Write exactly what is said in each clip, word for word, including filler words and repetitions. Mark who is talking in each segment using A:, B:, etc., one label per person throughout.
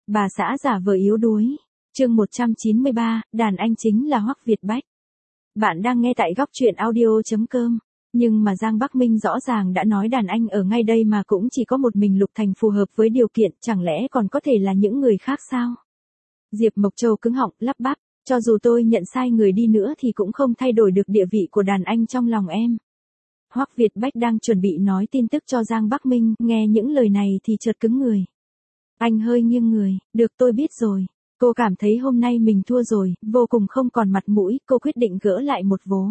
A: Bà xã giả vờ yếu đuối. Chương một trăm chín mươi ba, đàn anh chính là Hoắc Việt Bách. Bạn đang nghe tại góc truyện audio chấm com. Nhưng mà Giang Bắc Minh rõ ràng đã nói đàn anh ở ngay đây mà cũng chỉ có một mình Lục Thành phù hợp với điều kiện, chẳng lẽ còn có thể là những người khác sao? Diệp Mộc Châu cứng họng lắp bắp, cho dù tôi nhận sai người đi nữa thì cũng không thay đổi được địa vị của đàn anh trong lòng em. Hoắc Việt Bách đang chuẩn bị nói tin tức cho Giang Bắc Minh, nghe những lời này thì chợt cứng người. Anh hơi nghiêng người, được tôi biết rồi. Cô cảm thấy hôm nay mình thua rồi, vô cùng không còn mặt mũi, cô quyết định gỡ lại một vố.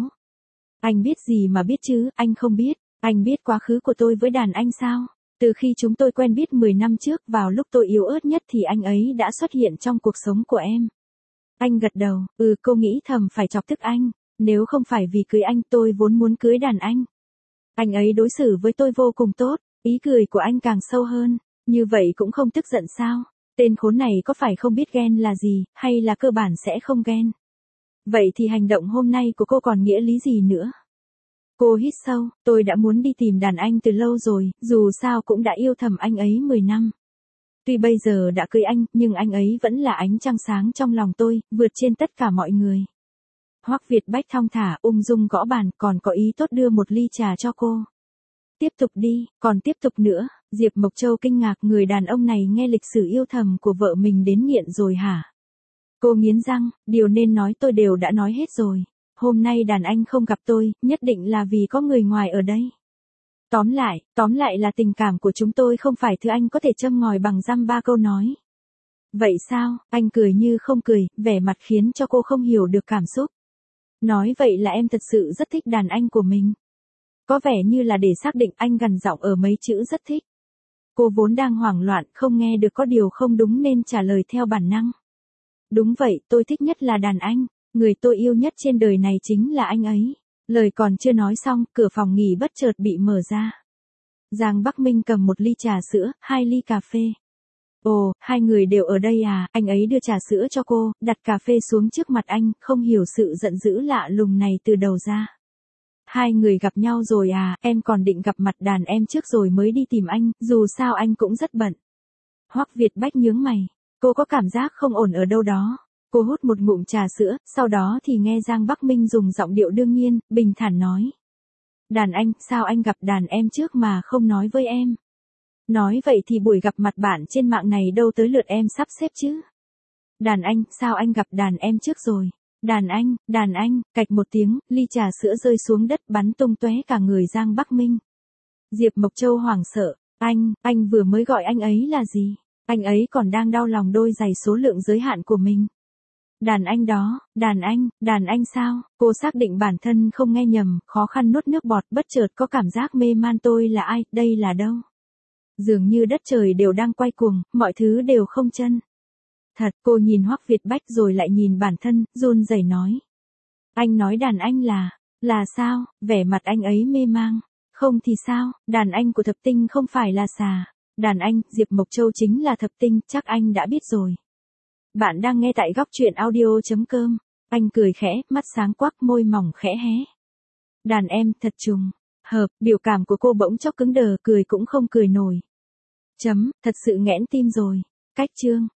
A: Anh biết gì mà biết chứ, anh không biết, anh biết quá khứ của tôi với đàn anh sao? Từ khi chúng tôi quen biết mười năm trước, vào lúc tôi yếu ớt nhất thì anh ấy đã xuất hiện trong cuộc sống của em. Anh gật đầu, ừ cô nghĩ thầm phải chọc tức anh, nếu không phải vì cưới anh tôi vốn muốn cưới đàn anh. Anh ấy đối xử với tôi vô cùng tốt, ý cười của anh càng sâu hơn, như vậy cũng không tức giận sao? Tên khốn này có phải không biết ghen là gì, hay là cơ bản sẽ không ghen? Vậy thì hành động hôm nay của cô còn nghĩa lý gì nữa? Cô hít sâu, tôi đã muốn đi tìm đàn anh từ lâu rồi, dù sao cũng đã yêu thầm anh ấy mười năm. Tuy bây giờ đã cưới anh, nhưng anh ấy vẫn là ánh trăng sáng trong lòng tôi, vượt trên tất cả mọi người. Hoắc Việt Bách thong thả ung dung gõ bàn, còn có ý tốt đưa một ly trà cho cô. Tiếp tục đi, còn tiếp tục nữa. Diệp Mộc Châu kinh ngạc, người đàn ông này nghe lịch sử yêu thầm của vợ mình đến nghiện rồi hả? Cô nghiến răng, điều nên nói tôi đều đã nói hết rồi. Hôm nay đàn anh không gặp tôi, nhất định là vì có người ngoài ở đây. Tóm lại, tóm lại là tình cảm của chúng tôi không phải thứ anh có thể châm ngòi bằng dăm ba câu nói. Vậy sao? Anh cười như không cười, vẻ mặt khiến cho cô không hiểu được cảm xúc. Nói vậy là em thật sự rất thích đàn anh của mình. Có vẻ như là để xác định, anh gằn giọng ở mấy chữ rất thích. Cô vốn đang hoảng loạn, không nghe được có điều không đúng nên trả lời theo bản năng. Đúng vậy, tôi thích nhất là đàn anh, người tôi yêu nhất trên đời này chính là anh ấy. Lời còn chưa nói xong, cửa phòng nghỉ bất chợt bị mở ra. Giang Bắc Minh cầm một ly trà sữa, hai ly cà phê. Ồ, hai người đều ở đây à? Anh ấy đưa trà sữa cho cô, đặt cà phê xuống trước mặt anh, không hiểu sự giận dữ lạ lùng này từ đầu ra. Hai người gặp nhau rồi à, em còn định gặp mặt đàn em trước rồi mới đi tìm anh, dù sao anh cũng rất bận. Hoắc Việt Bách nhướng mày, cô có cảm giác không ổn ở đâu đó. Cô hút một ngụm trà sữa, sau đó thì nghe Giang Bắc Minh dùng giọng điệu đương nhiên, bình thản nói. Đàn anh, sao anh gặp đàn em trước mà không nói với em? Nói vậy thì buổi gặp mặt bạn trên mạng này đâu tới lượt em sắp xếp chứ? Đàn anh, sao anh gặp đàn em trước rồi? Đàn anh, đàn anh, cạch một tiếng, ly trà sữa rơi xuống đất bắn tung tóe cả người Giang Bắc Minh. Diệp Mộc Châu hoảng sợ, anh, anh vừa mới gọi anh ấy là gì? Anh ấy còn đang đau lòng đôi giày số lượng giới hạn của mình. Đàn anh đó, đàn anh, đàn anh sao? Cô xác định bản thân không nghe nhầm, khó khăn nuốt nước bọt, bất chợt có cảm giác mê man. Tôi là ai, đây là đâu? Dường như đất trời đều đang quay cuồng, mọi thứ đều không chân. Thật, cô nhìn Hoắc Việt Bách rồi lại nhìn bản thân, run rẩy nói. Anh nói đàn anh là, là sao? Vẻ mặt anh ấy mê mang. Không thì sao, đàn anh của Thập Tinh không phải là xà. Đàn anh, Diệp Mộc Châu chính là Thập Tinh, chắc anh đã biết rồi. Bạn đang nghe tại góc truyện audio chấm com. Anh cười khẽ, mắt sáng quắc, môi mỏng khẽ hé. Đàn em, thật trùng. Hợp, biểu cảm của cô bỗng chốc cứng đờ, cười cũng không cười nổi. Chấm, thật sự nghẽn tim rồi. Cách chương.